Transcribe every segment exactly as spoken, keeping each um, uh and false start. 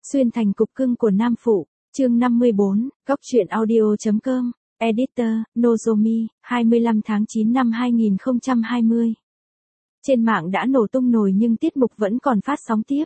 Xuyên thành cục cưng của nam phụ, chương năm mươi bốn, góc truyện audio.com, Editor, Nozomi, hai mươi lăm tháng chín năm hai nghìn không trăm hai mươi. Trên mạng đã nổ tung nồi nhưng tiết mục vẫn còn phát sóng tiếp.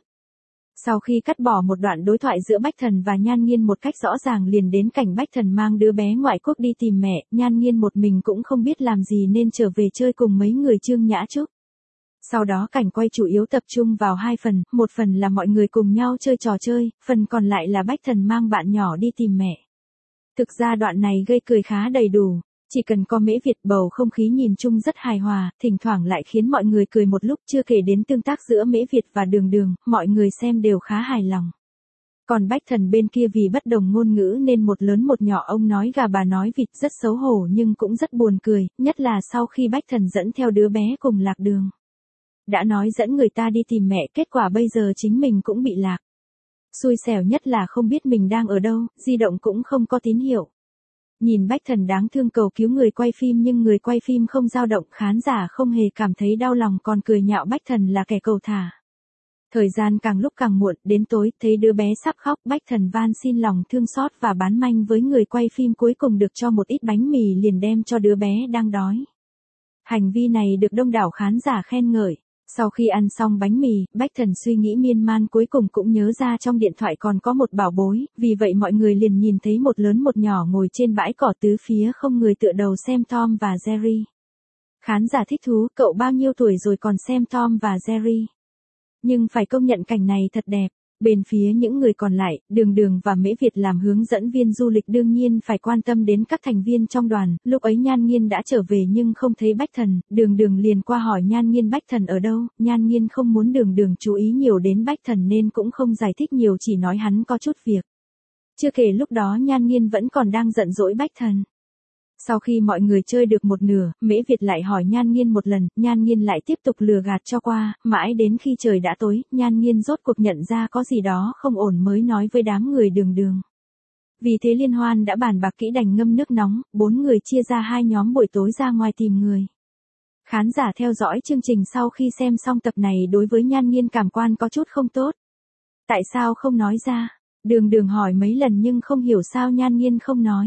Sau khi cắt bỏ một đoạn đối thoại giữa Bách Thần và Nhan Nghiên một cách rõ ràng liền đến cảnh Bách Thần mang đứa bé ngoại quốc đi tìm mẹ, Nhan Nghiên một mình cũng không biết làm gì nên trở về chơi cùng mấy người Trương Nhã Trúc. Sau đó cảnh quay chủ yếu tập trung vào hai phần, một phần là mọi người cùng nhau chơi trò chơi, phần còn lại là Bách Thần mang bạn nhỏ đi tìm mẹ. Thực ra đoạn này gây cười khá đầy đủ, chỉ cần có Mễ Việt bầu không khí nhìn chung rất hài hòa, thỉnh thoảng lại khiến mọi người cười một lúc, chưa kể đến tương tác giữa Mễ Việt và Đường Đường, mọi người xem đều khá hài lòng. Còn Bách Thần bên kia vì bất đồng ngôn ngữ nên một lớn một nhỏ ông nói gà bà nói vịt rất xấu hổ nhưng cũng rất buồn cười, nhất là sau khi Bách Thần dẫn theo đứa bé cùng lạc đường. Đã nói dẫn người ta đi tìm mẹ, kết quả bây giờ chính mình cũng bị lạc. Xui xẻo nhất là không biết mình đang ở đâu, di động cũng không có tín hiệu. Nhìn Bách Thần đáng thương cầu cứu người quay phim nhưng người quay phim không dao động, khán giả không hề cảm thấy đau lòng còn cười nhạo Bách Thần là kẻ cầu thả. Thời gian càng lúc càng muộn, đến tối, thấy đứa bé sắp khóc, Bách Thần van xin lòng thương xót và bán manh với người quay phim, cuối cùng được cho một ít bánh mì liền đem cho đứa bé đang đói. Hành vi này được đông đảo khán giả khen ngợi. Sau khi ăn xong bánh mì, Bách Thần suy nghĩ miên man cuối cùng cũng nhớ ra trong điện thoại còn có một bảo bối, vì vậy mọi người liền nhìn thấy một lớn một nhỏ ngồi trên bãi cỏ tứ phía không người tựa đầu xem Tom và Jerry. Khán giả thích thú, cậu bao nhiêu tuổi rồi còn xem Tom và Jerry. Nhưng phải công nhận cảnh này thật đẹp. Bên phía những người còn lại, Đường Đường và Mễ Việt làm hướng dẫn viên du lịch đương nhiên phải quan tâm đến các thành viên trong đoàn, lúc ấy Nhan Nghiên đã trở về nhưng không thấy Bách Thần, Đường Đường liền qua hỏi Nhan Nghiên Bách Thần ở đâu, Nhan Nghiên không muốn Đường Đường chú ý nhiều đến Bách Thần nên cũng không giải thích nhiều, chỉ nói hắn có chút việc. Chưa kể lúc đó Nhan Nghiên vẫn còn đang giận dỗi Bách Thần. Sau khi mọi người chơi được một nửa, Mễ Việt lại hỏi Nhan Nghiên một lần, Nhan Nghiên lại tiếp tục lừa gạt cho qua, mãi đến khi trời đã tối, Nhan Nghiên rốt cuộc nhận ra có gì đó không ổn mới nói với đám người Đường Đường. Vì thế liên hoan đã bàn bạc kỹ đành ngâm nước nóng, bốn người chia ra hai nhóm buổi tối ra ngoài tìm người. Khán giả theo dõi chương trình sau khi xem xong tập này đối với Nhan Nghiên cảm quan có chút không tốt. Tại sao không nói ra? Đường Đường hỏi mấy lần nhưng không hiểu sao Nhan Nghiên không nói.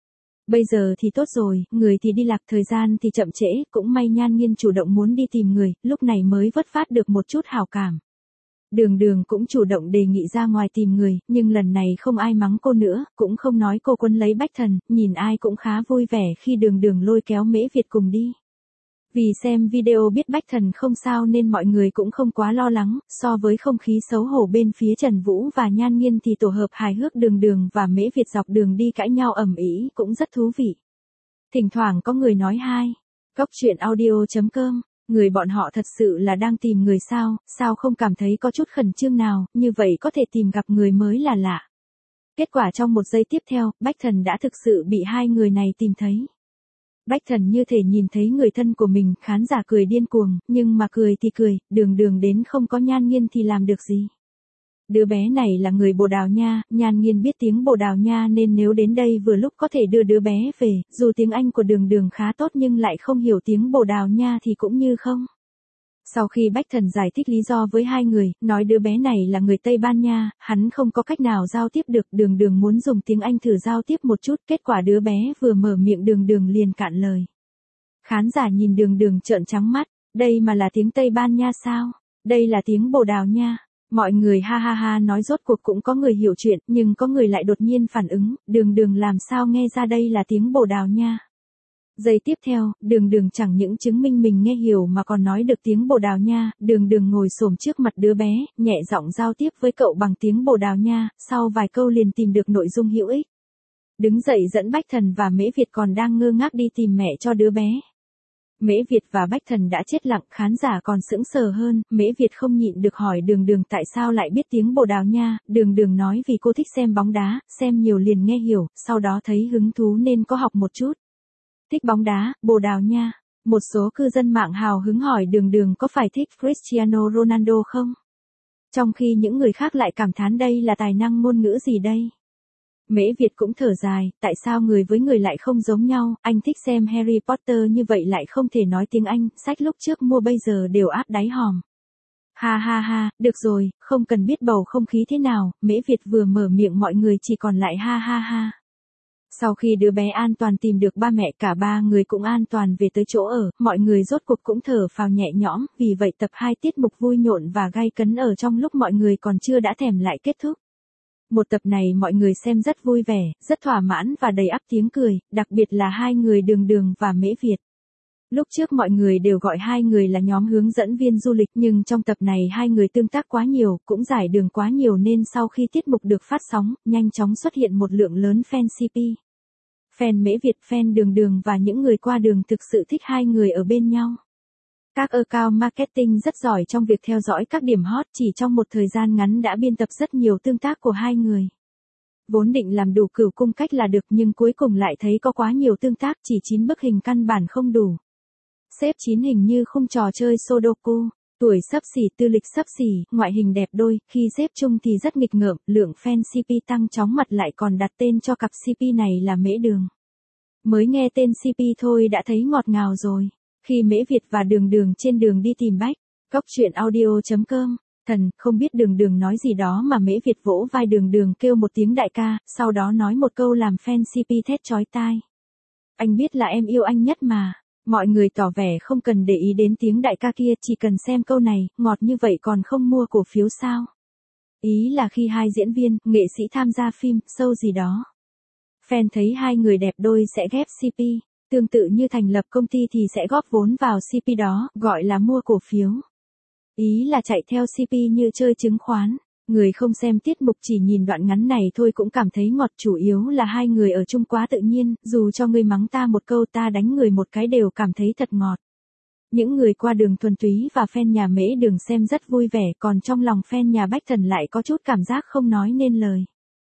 Bây giờ thì tốt rồi, người thì đi lạc, thời gian thì chậm trễ, cũng may Nhan Nghiên chủ động muốn đi tìm người, lúc này mới vất phát được một chút hảo cảm. Đường Đường cũng chủ động đề nghị ra ngoài tìm người, nhưng lần này không ai mắng cô nữa, cũng không nói cô quấn lấy Bách Thần, nhìn ai cũng khá vui vẻ khi Đường Đường lôi kéo Mễ Việt cùng đi. Vì xem video biết Bách Thần không sao nên mọi người cũng không quá lo lắng, so với không khí xấu hổ bên phía Trần Vũ và Nhan Nghiên thì tổ hợp hài hước Đường Đường và Mễ Việt dọc đường đi cãi nhau ầm ĩ cũng rất thú vị. Thỉnh thoảng có người nói hai, góc truyện audio.com, người bọn họ thật sự là đang tìm người sao, sao không cảm thấy có chút khẩn trương nào, như vậy có thể tìm gặp người mới là lạ. Kết quả trong một giây tiếp theo, Bách Thần đã thực sự bị hai người này tìm thấy. Bách Thần như thể nhìn thấy người thân của mình, khán giả cười điên cuồng, nhưng mà cười thì cười, Đường Đường đến không có Nhan Nghiên thì làm được gì. Đứa bé này là người Bồ Đào Nha, Nhan Nghiên biết tiếng Bồ Đào Nha nên nếu đến đây vừa lúc có thể đưa đứa bé về, dù tiếng Anh của Đường Đường khá tốt nhưng lại không hiểu tiếng Bồ Đào Nha thì cũng như không. Sau khi Bách Thần giải thích lý do với hai người, nói đứa bé này là người Tây Ban Nha, hắn không có cách nào giao tiếp được, Đường Đường muốn dùng tiếng Anh thử giao tiếp một chút, kết quả đứa bé vừa mở miệng Đường Đường liền cạn lời. Khán giả nhìn Đường Đường trợn trắng mắt, đây mà là tiếng Tây Ban Nha sao? Đây là tiếng Bồ Đào Nha. Mọi người ha ha ha nói rốt cuộc cũng có người hiểu chuyện, nhưng có người lại đột nhiên phản ứng, Đường Đường làm sao nghe ra đây là tiếng Bồ Đào Nha. Giây tiếp theo, Đường Đường chẳng những chứng minh mình nghe hiểu mà còn nói được tiếng Bồ Đào Nha, Đường Đường ngồi xổm trước mặt đứa bé, nhẹ giọng giao tiếp với cậu bằng tiếng Bồ Đào Nha, sau vài câu liền tìm được nội dung hữu ích. Đứng dậy dẫn Bách Thần và Mễ Việt còn đang ngơ ngác đi tìm mẹ cho đứa bé. Mễ Việt và Bách Thần đã chết lặng, khán giả còn sững sờ hơn, Mễ Việt không nhịn được hỏi Đường Đường tại sao lại biết tiếng Bồ Đào Nha, Đường Đường nói vì cô thích xem bóng đá, xem nhiều liền nghe hiểu, sau đó thấy hứng thú nên có học một chút. Thích bóng đá, Bồ Đào Nha. Một số cư dân mạng hào hứng hỏi Đường Đường có phải thích Cristiano Ronaldo không? Trong khi những người khác lại cảm thán đây là tài năng ngôn ngữ gì đây? Mễ Việt cũng thở dài, tại sao người với người lại không giống nhau, anh thích xem Harry Potter như vậy lại không thể nói tiếng Anh, sách lúc trước mua bây giờ đều áp đáy hòm. Ha ha ha, được rồi, không cần biết bầu không khí thế nào, Mễ Việt vừa mở miệng mọi người chỉ còn lại ha ha ha. Sau khi đứa bé an toàn tìm được ba mẹ, cả ba người cũng an toàn về tới chỗ ở, mọi người rốt cuộc cũng thở phào nhẹ nhõm, vì vậy tập hai tiết mục vui nhộn và gay cấn ở trong lúc mọi người còn chưa đã thèm lại kết thúc. Một tập này mọi người xem rất vui vẻ, rất thỏa mãn và đầy ắp tiếng cười, đặc biệt là hai người Đường Đường và Mễ Việt. Lúc trước mọi người đều gọi hai người là nhóm hướng dẫn viên du lịch, nhưng trong tập này hai người tương tác quá nhiều, cũng giải đường quá nhiều nên sau khi tiết mục được phát sóng, nhanh chóng xuất hiện một lượng lớn fan xê pê. Fan Mễ Việt, fan Đường Đường và những người qua đường thực sự thích hai người ở bên nhau. Các account marketing rất giỏi trong việc theo dõi các điểm hot, chỉ trong một thời gian ngắn đã biên tập rất nhiều tương tác của hai người. Vốn định làm đủ cửu cung cách là được nhưng cuối cùng lại thấy có quá nhiều tương tác, chỉ chín bức hình căn bản không đủ. Xếp chín hình như khung trò chơi Sudoku, tuổi xấp xỉ, tư lịch xấp xỉ, ngoại hình đẹp đôi, khi xếp chung thì rất nghịch ngợm, lượng fan xê pê tăng chóng mặt lại còn đặt tên cho cặp xê pê này là Mễ Đường. Mới nghe tên xê pê thôi đã thấy ngọt ngào rồi. Khi Mễ Việt và Đường Đường trên đường đi tìm Bách, Góc Chuyện Audio chấm com, thần, không biết Đường Đường nói gì đó mà Mễ Việt vỗ vai Đường Đường kêu một tiếng đại ca, sau đó nói một câu làm fan xê pê thét chói tai. Anh biết là em yêu anh nhất mà. Mọi người tỏ vẻ không cần để ý đến tiếng đại ca kia, chỉ cần xem câu này, ngọt như vậy còn không mua cổ phiếu sao? Ý là khi hai diễn viên, nghệ sĩ tham gia phim, show gì đó. Fan thấy hai người đẹp đôi sẽ ghép xê pê, tương tự như thành lập công ty thì sẽ góp vốn vào xê pê đó, gọi là mua cổ phiếu. Ý là chạy theo xê pê như chơi chứng khoán. Người không xem tiết mục chỉ nhìn đoạn ngắn này thôi cũng cảm thấy ngọt, chủ yếu là hai người ở chung quá tự nhiên, dù cho người mắng ta một câu ta đánh người một cái đều cảm thấy thật ngọt. Những người qua đường thuần túy và fan nhà Mễ Đường xem rất vui vẻ, còn trong lòng fan nhà Bách Thần lại có chút cảm giác không nói nên lời.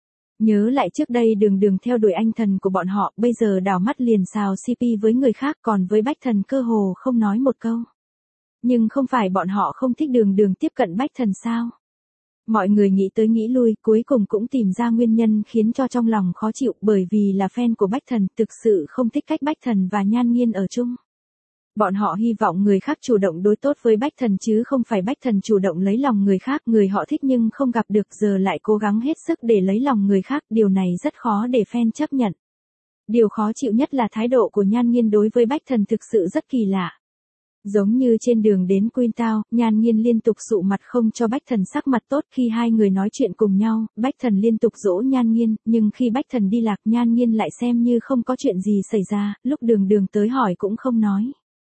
Nhớ lại trước đây Đường Đường theo đuổi anh thần của bọn họ, bây giờ đảo mắt liền xào xê pê với người khác, còn với Bách Thần cơ hồ không nói một câu. Nhưng không phải bọn họ không thích Đường Đường tiếp cận Bách Thần sao? Mọi người nghĩ tới nghĩ lui, cuối cùng cũng tìm ra nguyên nhân khiến cho trong lòng khó chịu, bởi vì là fan của Bách Thần, thực sự không thích cách Bách Thần và Nhan Nghiên ở chung. Bọn họ hy vọng người khác chủ động đối tốt với Bách Thần chứ không phải Bách Thần chủ động lấy lòng người khác, người họ thích nhưng không gặp được giờ lại cố gắng hết sức để lấy lòng người khác, điều này rất khó để fan chấp nhận. Điều khó chịu nhất là thái độ của Nhan Nghiên đối với Bách Thần thực sự rất kỳ lạ. Giống như trên đường đến Queentown, Nhan Nghiên liên tục sụ mặt không cho Bách Thần sắc mặt tốt, khi hai người nói chuyện cùng nhau, Bách Thần liên tục dỗ Nhan Nghiên, nhưng khi Bách Thần đi lạc Nhan Nghiên lại xem như không có chuyện gì xảy ra, lúc Đường Đường tới hỏi cũng không nói.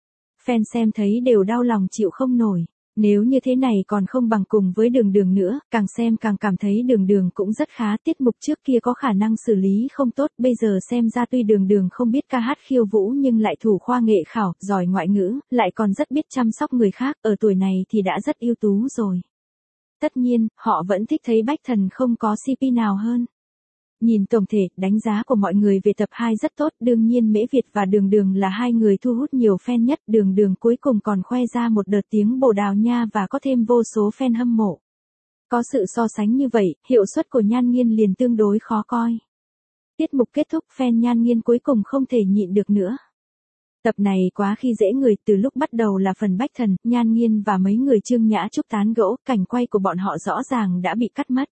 Fan xem thấy đều đau lòng chịu không nổi. Nếu như thế này còn không bằng cùng với Đường Đường nữa, càng xem càng cảm thấy Đường Đường cũng rất khá, tiết mục trước kia có khả năng xử lý không tốt, bây giờ xem ra tuy Đường Đường không biết ca hát khiêu vũ nhưng lại thủ khoa nghệ khảo, giỏi ngoại ngữ, lại còn rất biết chăm sóc người khác, ở tuổi này thì đã rất ưu tú rồi. Tất nhiên, họ vẫn thích thấy Bách Thần không có xê pê nào hơn. Nhìn tổng thể, đánh giá của mọi người về tập hai rất tốt, đương nhiên Mễ Việt và Đường Đường là hai người thu hút nhiều fan nhất, Đường Đường cuối cùng còn khoe ra một đợt tiếng Bồ Đào Nha và có thêm vô số fan hâm mộ. Có sự so sánh như vậy, hiệu suất của Nhan Nghiên liền tương đối khó coi. Tiết mục kết thúc, fan Nhan Nghiên cuối cùng không thể nhịn được nữa. Tập này quá khi dễ người, từ lúc bắt đầu là phần Bách Thần, Nhan Nghiên và mấy người Trương Nhã Trúc tán gẫu, cảnh quay của bọn họ rõ ràng đã bị cắt mất.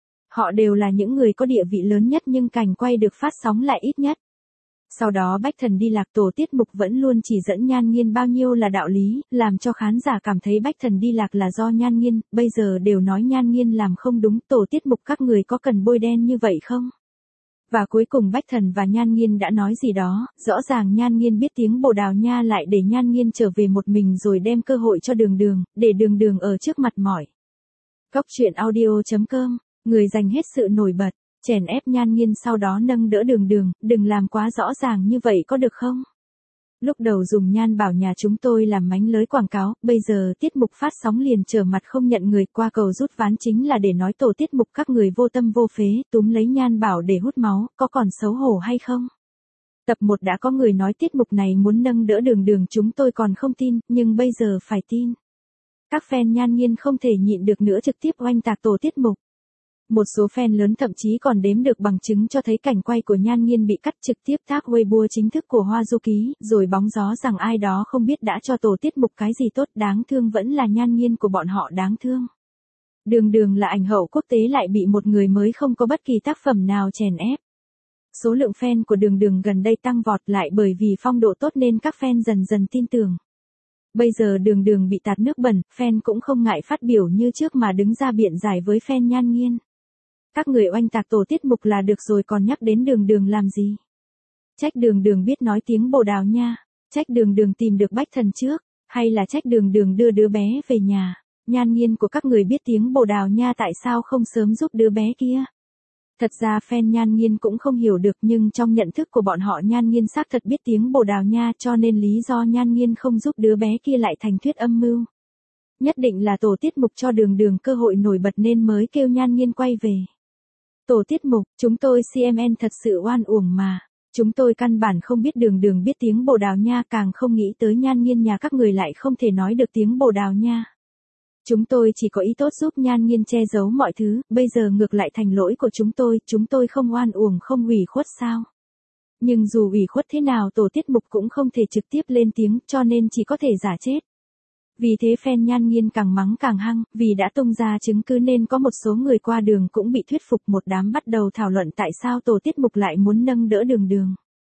Họ đều là những người có địa vị lớn nhất nhưng cảnh quay được phát sóng lại ít nhất. Sau đó Bách Thần đi lạc, tổ tiết mục vẫn luôn chỉ dẫn Nhan Nghiên bao nhiêu là đạo lý, làm cho khán giả cảm thấy Bách Thần đi lạc là do Nhan Nghiên, bây giờ đều nói Nhan Nghiên làm không đúng, tổ tiết mục các người có cần bôi đen như vậy không? Và cuối cùng Bách Thần và Nhan Nghiên đã nói gì đó, rõ ràng Nhan Nghiên biết tiếng Bồ Đào Nha lại để Nhan Nghiên trở về một mình rồi đem cơ hội cho Đường Đường, để Đường Đường ở trước mặt mỏi. Góc Chuyện Audio chấm com, người dành hết sự nổi bật, chèn ép Nhan Nghiên sau đó nâng đỡ Đường Đường, đừng làm quá rõ ràng như vậy có được không? Lúc đầu dùng Nhan bảo nhà chúng tôi làm mánh lới quảng cáo, bây giờ tiết mục phát sóng liền trở mặt không nhận người, qua cầu rút ván chính là để nói tổ tiết mục các người vô tâm vô phế, túm lấy Nhan bảo để hút máu, có còn xấu hổ hay không? Tập một đã có người nói tiết mục này muốn nâng đỡ Đường Đường, chúng tôi còn không tin, nhưng bây giờ phải tin. Các fan Nhan Nghiên không thể nhịn được nữa trực tiếp oanh tạc tổ tiết mục. Một số fan lớn thậm chí còn đếm được bằng chứng cho thấy cảnh quay của Nhan Nghiên bị cắt trực tiếp tag Weibo chính thức của Hoa Du Ký, rồi bóng gió rằng ai đó không biết đã cho tổ tiết mục cái gì tốt, đáng thương vẫn là Nhan Nghiên của bọn họ đáng thương. Đường Đường là ảnh hậu quốc tế lại bị một người mới không có bất kỳ tác phẩm nào chèn ép. Số lượng fan của Đường Đường gần đây tăng vọt lại bởi vì phong độ tốt nên các fan dần dần tin tưởng. Bây giờ Đường Đường bị tạt nước bẩn, fan cũng không ngại phát biểu như trước mà đứng ra biện giải với fan Nhan Nghiên. Các người oanh tạc tổ tiết mục là được rồi còn nhắc đến Đường Đường làm gì? Trách Đường Đường biết nói tiếng Bồ Đào Nha, trách Đường Đường tìm được Bách Thần trước, hay là trách Đường Đường đưa đứa bé về nhà? Nhan Nghiên của các người biết tiếng Bồ Đào Nha tại sao không sớm giúp đứa bé kia? Thật ra fan Nhan Nghiên cũng không hiểu được nhưng trong nhận thức của bọn họ Nhan Nghiên xác thật biết tiếng Bồ Đào Nha cho nên lý do Nhan Nghiên không giúp đứa bé kia lại thành thuyết âm mưu. Nhất định là tổ tiết mục cho Đường Đường cơ hội nổi bật nên mới kêu Nhan Nghiên quay về. Tổ tiết mục, chúng tôi xê em en thật sự oan uổng mà. Chúng tôi căn bản không biết Đường Đường biết tiếng Bồ Đào Nha, càng không nghĩ tới Nhan Nghiên nhà các người lại không thể nói được tiếng Bồ Đào Nha. Chúng tôi chỉ có ý tốt giúp Nhan Nghiên che giấu mọi thứ, bây giờ ngược lại thành lỗi của chúng tôi, chúng tôi không oan uổng không ủy khuất sao? Nhưng dù ủy khuất thế nào tổ tiết mục cũng không thể trực tiếp lên tiếng cho nên chỉ có thể giả chết. Vì thế fan Nhan Nghiên càng mắng càng hăng, vì đã tung ra chứng cứ nên có một số người qua đường cũng bị thuyết phục, một đám bắt đầu thảo luận tại sao tổ tiết mục lại muốn nâng đỡ Đường Đường.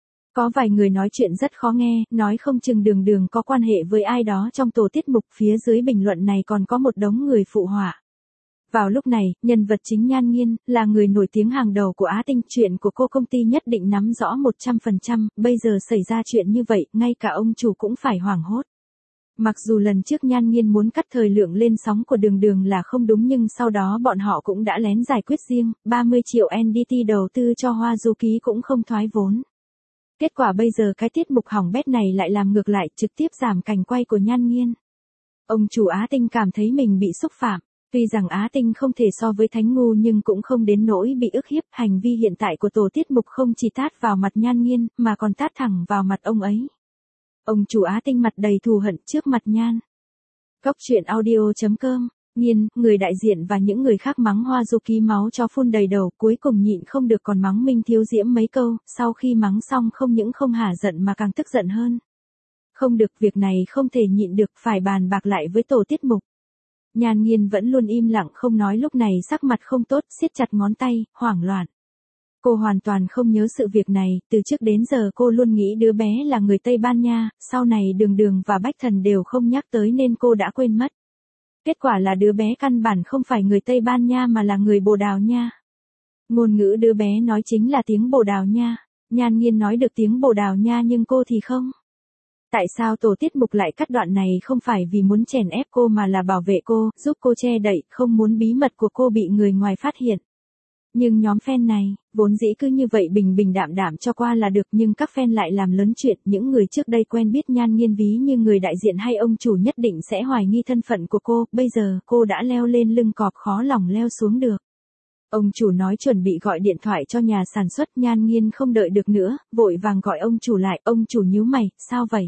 Có vài người nói chuyện rất khó nghe, nói không chừng Đường Đường có quan hệ với ai đó trong tổ tiết mục, phía dưới bình luận này còn có một đống người phụ họa. Vào lúc này, nhân vật chính Nhan Nghiên, là người nổi tiếng hàng đầu của Á Tinh, chuyện của cô công ty nhất định nắm rõ một trăm phần trăm, bây giờ xảy ra chuyện như vậy, ngay cả ông chủ cũng phải hoảng hốt. Mặc dù lần trước Nhan Nghiên muốn cắt thời lượng lên sóng của Đường Đường là không đúng nhưng sau đó bọn họ cũng đã lén giải quyết riêng, ba mươi triệu en đê tê đầu tư cho Hoa Du Ký cũng không thoái vốn. Kết quả bây giờ cái tiết mục hỏng bét này lại làm ngược lại, trực tiếp giảm cảnh quay của Nhan Nghiên. Ông chủ Á Tinh cảm thấy mình bị xúc phạm, tuy rằng Á Tinh không thể so với Thánh Ngu nhưng cũng không đến nỗi bị ức hiếp, hành vi hiện tại của tổ tiết mục không chỉ tát vào mặt Nhan Nghiên, mà còn tát thẳng vào mặt ông ấy. Ông chủ Á Tinh mặt đầy thù hận trước mặt Nhan. Góc truyện audio chấm com. Nghiên, người đại diện và những người khác mắng Hoa Du Ký máu cho phun đầy đầu, cuối cùng nhịn không được còn mắng Minh Thiếu Diễm mấy câu, sau khi mắng xong không những không hả giận mà càng tức giận hơn. Không được, việc này không thể nhịn được, phải bàn bạc lại với tổ tiết mục. Nhan Nghiên vẫn luôn im lặng không nói, lúc này sắc mặt không tốt, siết chặt ngón tay, hoảng loạn. Cô hoàn toàn không nhớ sự việc này, từ trước đến giờ cô luôn nghĩ đứa bé là người Tây Ban Nha, sau này Đường Đường và Bách Thần đều không nhắc tới nên cô đã quên mất. Kết quả là đứa bé căn bản không phải người Tây Ban Nha mà là người Bồ Đào Nha. Ngôn ngữ đứa bé nói chính là tiếng Bồ Đào Nha. Nhan Nghiên nói được tiếng Bồ Đào Nha nhưng cô thì không. Tại sao tổ tiết mục lại cắt đoạn này? Không phải vì muốn chèn ép cô mà là bảo vệ cô, giúp cô che đậy, không muốn bí mật của cô bị người ngoài phát hiện. Nhưng nhóm fan này, vốn dĩ cứ như vậy bình bình đạm đạm cho qua là được, nhưng các fan lại làm lớn chuyện, những người trước đây quen biết Nhan Nghiên ví như người đại diện hay ông chủ nhất định sẽ hoài nghi thân phận của cô, bây giờ cô đã leo lên lưng cọp khó lòng leo xuống được. Ông chủ nói chuẩn bị gọi điện thoại cho nhà sản xuất, Nhan Nghiên không đợi được nữa, vội vàng gọi ông chủ lại, ông chủ nhíu mày, sao vậy?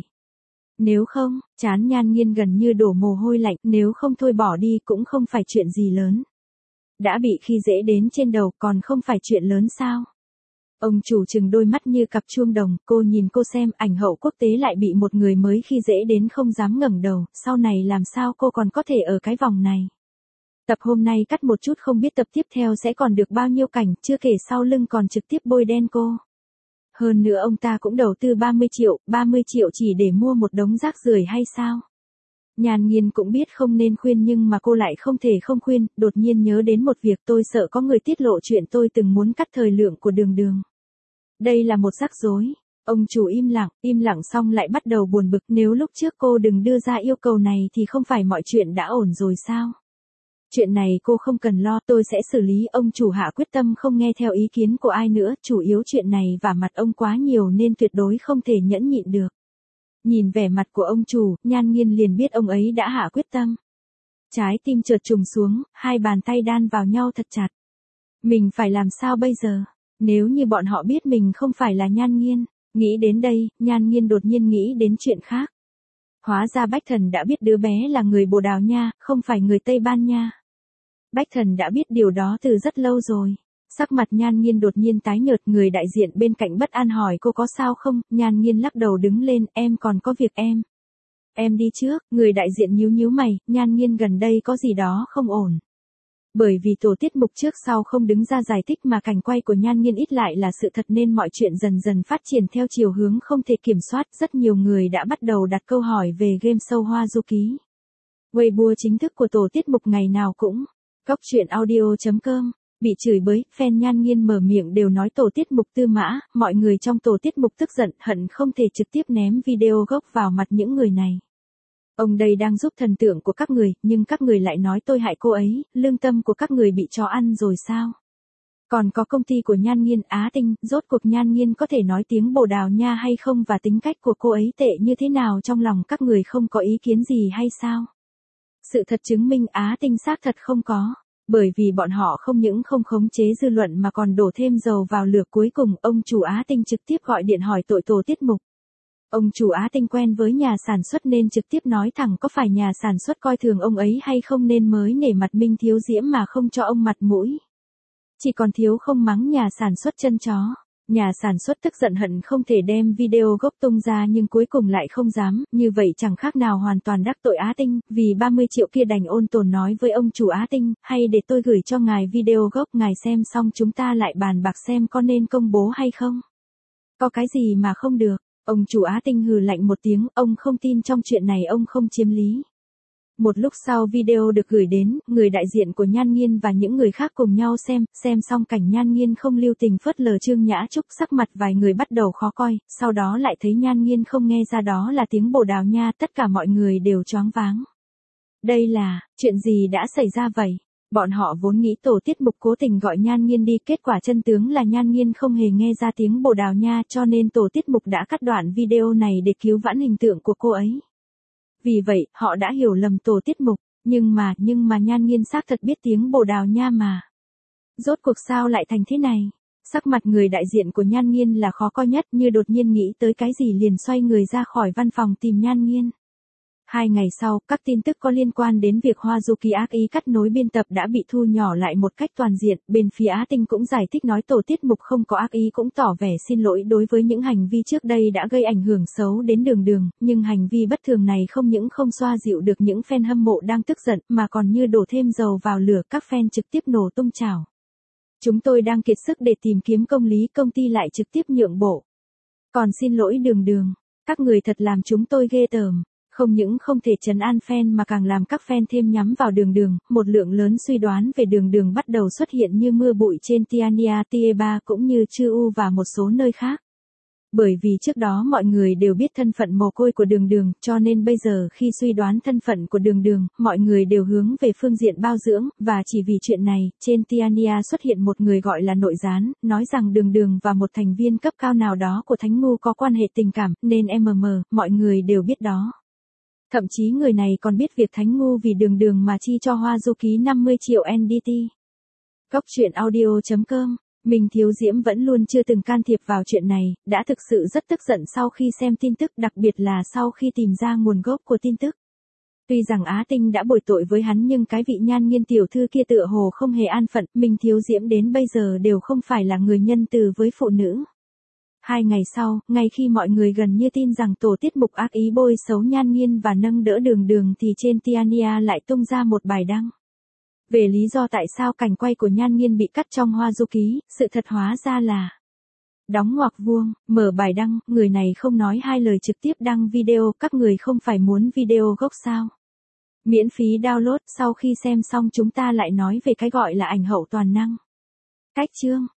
Nếu không, chán Nhan Nghiên gần như đổ mồ hôi lạnh, nếu không thôi bỏ đi cũng không phải chuyện gì lớn. Đã bị khi dễ đến trên đầu còn không phải chuyện lớn sao? Ông chủ trừng đôi mắt như cặp chuông đồng, cô nhìn cô xem, ảnh hậu quốc tế lại bị một người mới khi dễ đến không dám ngẩng đầu, sau này làm sao cô còn có thể ở cái vòng này? Tập hôm nay cắt một chút, không biết tập tiếp theo sẽ còn được bao nhiêu cảnh, chưa kể sau lưng còn trực tiếp bôi đen cô. Hơn nữa ông ta cũng đầu tư ba mươi triệu, ba mươi triệu chỉ để mua một đống rác rưởi hay sao? Nhan Nghiên cũng biết không nên khuyên nhưng mà cô lại không thể không khuyên, đột nhiên nhớ đến một việc, tôi sợ có người tiết lộ chuyện tôi từng muốn cắt thời lượng của Đường Đường. Đây là một rắc rối. Ông chủ im lặng, im lặng xong lại bắt đầu buồn bực, nếu lúc trước cô đừng đưa ra yêu cầu này thì không phải mọi chuyện đã ổn rồi sao? Chuyện này cô không cần lo, tôi sẽ xử lý. Ông chủ hạ quyết tâm không nghe theo ý kiến của ai nữa, chủ yếu chuyện này vả mặt ông quá nhiều nên tuyệt đối không thể nhẫn nhịn được. Nhìn vẻ mặt của ông chủ, Nhan Nghiên liền biết ông ấy đã hạ quyết tâm. Trái tim chợt trùng xuống, hai bàn tay đan vào nhau thật chặt. Mình phải làm sao bây giờ? Nếu như bọn họ biết mình không phải là Nhan Nghiên. Nghĩ đến đây, Nhan Nghiên đột nhiên nghĩ đến chuyện khác. Hóa ra Bách Thần đã biết đứa bé là người Bồ Đào Nha, không phải người Tây Ban Nha. Bách Thần đã biết điều đó từ rất lâu rồi. Sắc mặt Nhan Nghiên đột nhiên tái nhợt, người đại diện bên cạnh bất an hỏi cô có sao không, Nhan Nghiên lắc đầu đứng lên, em còn có việc em. Em đi trước, người đại diện nhíu nhíu mày, Nhan Nghiên gần đây có gì đó không ổn. Bởi vì tổ tiết mục trước sau không đứng ra giải thích mà cảnh quay của Nhan Nghiên ít lại là sự thật nên mọi chuyện dần dần phát triển theo chiều hướng không thể kiểm soát, rất nhiều người đã bắt đầu đặt câu hỏi về game show Hoa Du Ký. Weibo chính thức của tổ tiết mục ngày nào cũng, Cóc truyện audio chấm com. Bị chửi bới, fan Nhan Nghiên mở miệng đều nói tổ tiết mục tư mã, mọi người trong tổ tiết mục tức giận hận không thể trực tiếp ném video gốc vào mặt những người này. Ông đây đang giúp thần tượng của các người, nhưng các người lại nói tôi hại cô ấy, lương tâm của các người bị chó ăn rồi sao? Còn có công ty của Nhan Nghiên Á Tinh, rốt cuộc Nhan Nghiên có thể nói tiếng Bồ Đào Nha hay không và tính cách của cô ấy tệ như thế nào trong lòng các người không có ý kiến gì hay sao? Sự thật chứng minh Á Tinh xác thật không có. Bởi vì bọn họ không những không khống chế dư luận mà còn đổ thêm dầu vào lửa, cuối cùng ông chủ Á Tinh trực tiếp gọi điện hỏi tội tổ tiết mục. Ông chủ Á Tinh quen với nhà sản xuất nên trực tiếp nói thẳng có phải nhà sản xuất coi thường ông ấy hay không nên mới nể mặt Minh Thiếu Diễm mà không cho ông mặt mũi. Chỉ còn thiếu không mắng nhà sản xuất chân chó. Nhà sản xuất tức giận hận không thể đem video gốc tung ra nhưng cuối cùng lại không dám, như vậy chẳng khác nào hoàn toàn đắc tội Á Tinh, vì ba mươi triệu kia đành ôn tồn nói với ông chủ Á Tinh, hay để tôi gửi cho ngài video gốc, ngài xem xong chúng ta lại bàn bạc xem có nên công bố hay không. Có cái gì mà không được, ông chủ Á Tinh hừ lạnh một tiếng, ông không tin trong chuyện này ông không chiếm lý. Một lúc sau video được gửi đến, người đại diện của Nhan Nghiên và những người khác cùng nhau xem, xem xong cảnh Nhan Nghiên không lưu tình phớt lờ Trương Nhã Trúc, sắc mặt vài người bắt đầu khó coi, sau đó lại thấy Nhan Nghiên không nghe ra đó là tiếng Bồ Đào Nha, tất cả mọi người đều choáng váng. Đây là, chuyện gì đã xảy ra vậy? Bọn họ vốn nghĩ tổ tiết mục cố tình gọi Nhan Nghiên đi, kết quả chân tướng là Nhan Nghiên không hề nghe ra tiếng Bồ Đào Nha cho nên tổ tiết mục đã cắt đoạn video này để cứu vãn hình tượng của cô ấy. Vì vậy, họ đã hiểu lầm tổ tiết mục, nhưng mà, nhưng mà Nhan Nghiên xác thật biết tiếng Bồ Đào Nha mà. Rốt cuộc sao lại thành thế này? Sắc mặt người đại diện của Nhan Nghiên là khó coi nhất, như đột nhiên nghĩ tới cái gì liền xoay người ra khỏi văn phòng tìm Nhan Nghiên. Hai ngày sau, các tin tức có liên quan đến việc Hoa Du Ký ác ý cắt nối biên tập đã bị thu nhỏ lại một cách toàn diện, bên phía Á Tinh cũng giải thích nói tổ tiết mục không có ác ý, cũng tỏ vẻ xin lỗi đối với những hành vi trước đây đã gây ảnh hưởng xấu đến Đường Đường, nhưng hành vi bất thường này không những không xoa dịu được những fan hâm mộ đang tức giận mà còn như đổ thêm dầu vào lửa, các fan trực tiếp nổ tung trào. Chúng tôi đang kiệt sức để tìm kiếm công lý, công ty lại trực tiếp nhượng bộ. Còn xin lỗi Đường Đường, các người thật làm chúng tôi ghê tởm. Không những không thể trấn an fan mà càng làm các fan thêm nhắm vào Đường Đường, một lượng lớn suy đoán về Đường Đường bắt đầu xuất hiện như mưa bụi trên Tiania Tie ba cũng như Chư U và một số nơi khác. Bởi vì trước đó mọi người đều biết thân phận mồ côi của Đường Đường, cho nên bây giờ khi suy đoán thân phận của Đường Đường, mọi người đều hướng về phương diện bao dưỡng, và chỉ vì chuyện này, trên Tiania xuất hiện một người gọi là nội gián, nói rằng Đường Đường và một thành viên cấp cao nào đó của Thánh Ngu có quan hệ tình cảm, nên em em, mọi người đều biết đó. Thậm chí người này còn biết việc Thánh Ngu vì Đường Đường mà chi cho Hoa Du Ký năm mươi triệu en đê tê. Cóc truyện audio chấm com. Minh Thiếu Diễm vẫn luôn chưa từng can thiệp vào chuyện này, đã thực sự rất tức giận sau khi xem tin tức, đặc biệt là sau khi tìm ra nguồn gốc của tin tức. Tuy rằng Á Tinh đã bồi tội với hắn nhưng cái vị Nhan Nghiên tiểu thư kia tựa hồ không hề an phận, Minh Thiếu Diễm đến bây giờ đều không phải là người nhân từ với phụ nữ. Hai ngày sau, ngay khi mọi người gần như tin rằng tổ tiết mục ác ý bôi xấu Nhan Nghiên và nâng đỡ Đường Đường thì trên Tiania lại tung ra một bài đăng. Về lý do tại sao cảnh quay của Nhan Nghiên bị cắt trong Hoa Du Ký, sự thật hóa ra là đóng ngoặc vuông, mở bài đăng, người này không nói hai lời trực tiếp đăng video, các người không phải muốn video gốc sao? Miễn phí download, sau khi xem xong chúng ta lại nói về cái gọi là ảnh hậu toàn năng. Cách chương